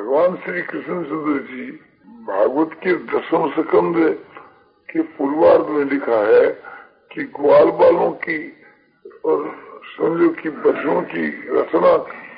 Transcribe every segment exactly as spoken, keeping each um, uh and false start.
भगवान श्री कृष्णचंद्र जी भागवत के दसम स्कंद के पूर्वार्ध में लिखा है कि ग्वाल बालों की और समझो की बच्चों की रचना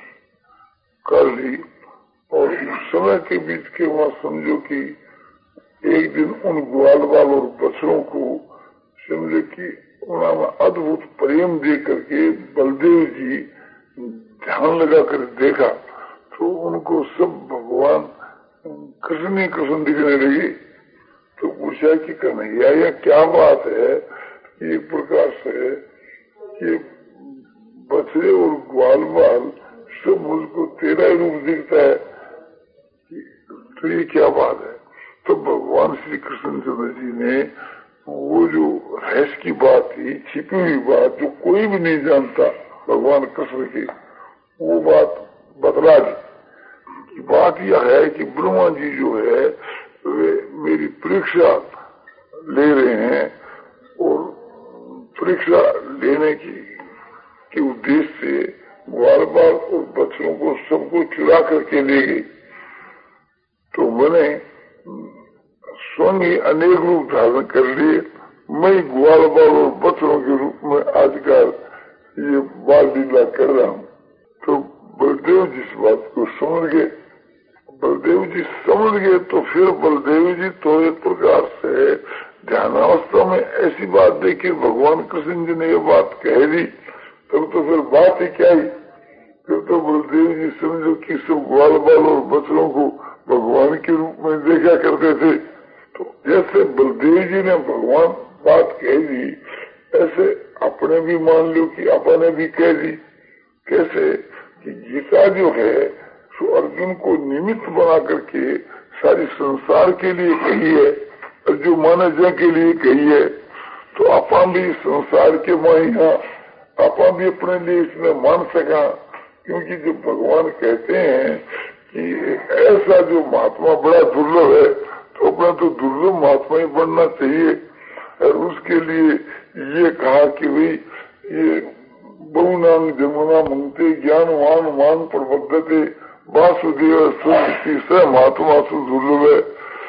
कर ली और उस समय के बीच के वहां समझो कि एक दिन उन ग्वाल बाल और बच्चों को समझो कि उन्होंने अद्भुत प्रेम दे करके बलदेव जी ध्यान लगा कर देखा तो उनको सब भगवान कृष्ण ही कृष्ण दिखने लगे। तो पूछा कि कन्हैया यह क्या बात है, एक प्रकार से ये बछड़े और ग्वाल बाल सब मुझको तेरा ही रूप दिखता है, तो ये क्या बात है। तो भगवान श्री कृष्णचंद्र जी ने वो जो रहस्य की बात थी, छिपी हुई बात जो कोई भी नहीं जानता भगवान कृष्ण की, वो बात बतला दी कि बात यह है कि ब्रह्मा जी जो है वे मेरी परीक्षा ले रहे हैं और परीक्षा लेने की के उद्देश्य से ग्वाल बाल और बच्चों को सबको चुरा करके ले गई। तो मैंने स्वयं ही अनेक रूप धारण कर लिए, मैं ग्वाल बाल और बच्चों के रूप में आजकल ये बाल लीला कर रहा हूँ। तो बलदेव जी इस बात को समझ गए। बलदेव जी समझ गए तो फिर बलदेव जी तो एक प्रकार से ध्यानावस्था में ऐसी बात देखी, भगवान कृष्ण जी ने ये बात कह दी, तब तो फिर बात ही क्या ही। फिर तो बलदेव जी समझो कि सब ग्वाल बाल और बच्चों को भगवान के रूप में देखा करते थे। तो जैसे बलदेव जी ने भगवान बात कह दी, ऐसे अपने भी मान लो कि अपने भी कह दी। कैसे कि गीता जो है सो अर्जुन को निमित्त बना करके सारी संसार के लिए कही है और जो मानव जन के लिए कही है। तो अपन भी संसार के माया अपन भी अपने लिए इसमें मान सका, क्योंकि जो भगवान कहते हैं कि ऐसा जो महात्मा बड़ा दुर्लभ है तो अपना तो दुर्लभ महात्मा ही बनना चाहिए। और उसके लिए ये कहा कि भाई ये बहुनांग जमुना मंगते ज्ञानवान मान प्रबद्धते वासुदेव स महात्मा सु दुर्लभ है।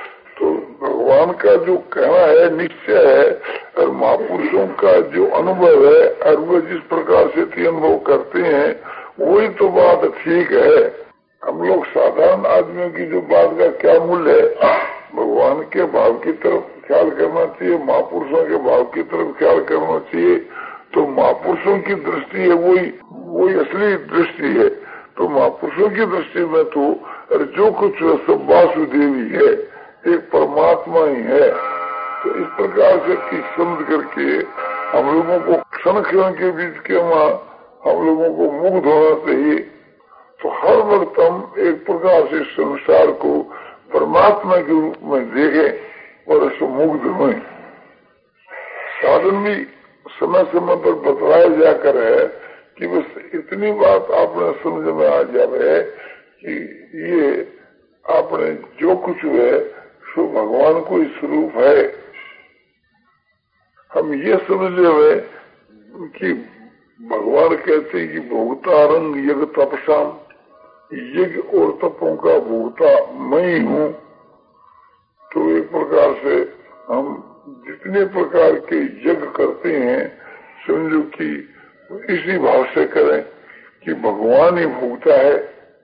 तो भगवान का जो कहना है निश्चय है और महापुरुषों का जो अनुभव है और वो जिस प्रकार से अनुभव करते हैं वही तो बात ठीक है। हम लोग साधारण आदमियों की जो बात का क्या मूल्य है, भगवान के भाव की तरफ ख्याल करना चाहिए, महापुरुषों के भाव की तरफ ख्याल करना चाहिए। तो महापुरुषों की दृष्टि है वही वही असली दृष्टि है। तो महापुरुषों की दृष्टि में तो जो कुछ सब वासुदेवी है, एक परमात्मा ही है। तो इस प्रकार से की समझ करके हम लोगों को क्षण क्षण के बीच के वहाँ हम लोगों को मुग्ध होना चाहिए। तो हर वक्त हम एक प्रकार से संसार को परमात्मा के रूप में देखें और उसको मुग्ध हों। साधन भी समय समय पर बतलाया जाकर है कि बस इतनी बात आपने समझ में आ जाए कि ये आपने जो कुछ है सो भगवान को ही स्वरूप है। हम ये समझ ले कि भगवान कहते हैं कि भोगता रंग यज्ञ तपसाम, यज्ञ और तपों का भोगता मैं ही हूँ। तो एक प्रकार से हम जितने प्रकार के यज्ञ करते हैं समझो कि इसी भाव से करें कि भगवान ही भोगता है।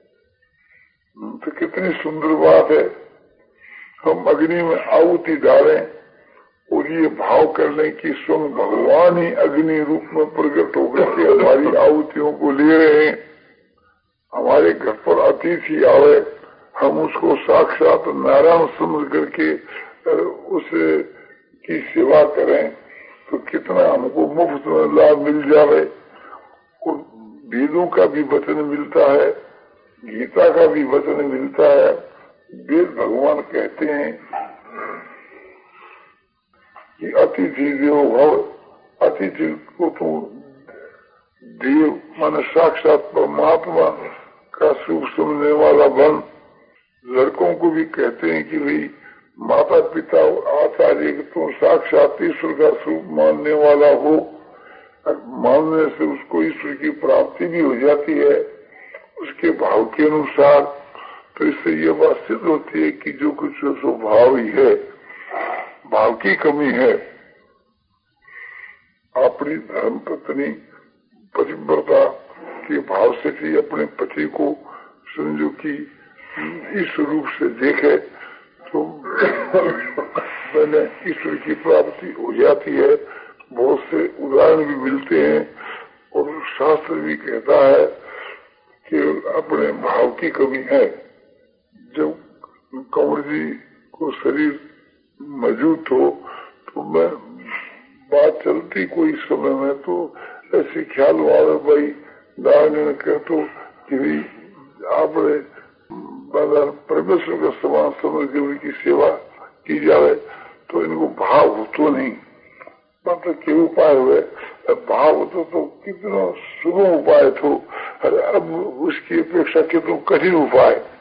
तो कितनी सुंदर बात है। हम अग्नि में आहुति डालें और ये भाव कर लें कि स्वयं भगवान ही अग्नि रूप में प्रकट होकर के हमारी आहुतियों को ले रहे हैं। हमारे घर पर अतिथि आवे, हम उसको साक्षात नारायण समझ करके उसे की सेवा करें तो कितना हमको मुफ्त में लाभ मिल जाए। और वेदों का भी वचन मिलता है, गीता का भी वचन मिलता है। वेद भगवान कहते हैं कि अतिथि देवो भव, अतिथि को तो देव माने साक्षात परमात्मा का सुख सुनने वाला बन। लड़कों को भी कहते हैं कि भाई माता पिता आचार्य तो साक्षात ईश्वर का स्वरूप मानने वाला हो, मानने से उसको ईश्वर की प्राप्ति भी हो जाती है उसके भाव के अनुसार। तो इस इससे ये बात सिद्ध होती है कि जो कुछ सो भाव ही है, भाव की कमी है। अपनी धर्म पत्नी पतिव्रता के भाव से भी अपने पति को समझो कि इस रूप से देखे तो मैंने ईश्वर की प्राप्ति हो जाती है। बहुत से उदाहरण भी मिलते हैं और शास्त्र भी कहता है कि अपने भाव की कमी है। जब कंवर जी को शरीर मौजूद हो तो मैं बात चलती कोई समय में तो ऐसे ख्याल वाले भाई दाने कहते कि आपने परमेश्वर का समान समझ के उनकी सेवा की जाए तो इनको भाव हो तो नहीं, मतलब के उपाय हुए भाव होता तो कितना सुगम उपाय तो, अब उसकी अपेक्षा कितना कठिन उपाय